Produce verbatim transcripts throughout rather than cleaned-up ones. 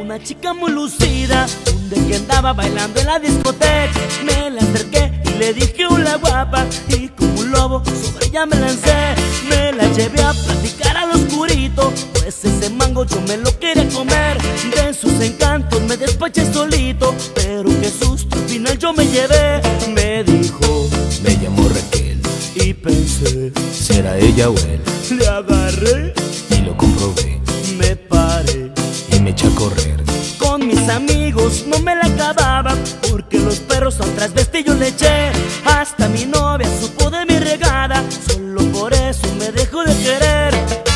una chica muy lucida, un día que andaba bailando en la discoteca. Me la acerqué y le dije hola guapa, y como un lobo sobre ella me lancé. Me la llevé a platicar al oscurito, pues ese mango yo me lo quería comer. De sus encantos me despaché solito, pero qué susto al final yo me llevé. Me dijo, me llamo Raquel, y pensé, ¿será ella o él? Le agarré y lo comprobé, me paré y me eché a correr. Con mis amigos no me la acababa, porque los perros a un transvesti yo le eché. Hasta mi novia supo de mi regada, solo por eso me dejó de querer.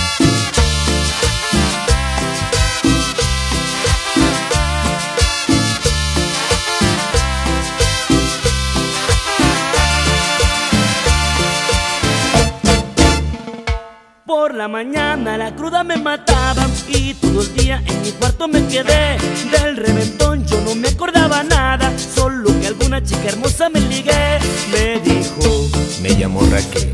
Por la mañana la cruda me mataba y todo el día en mi cuarto me quedé. Del reventón yo no me acordaba nada, solo que alguna chica hermosa me ligué. Me dijo, me llamo Raquel,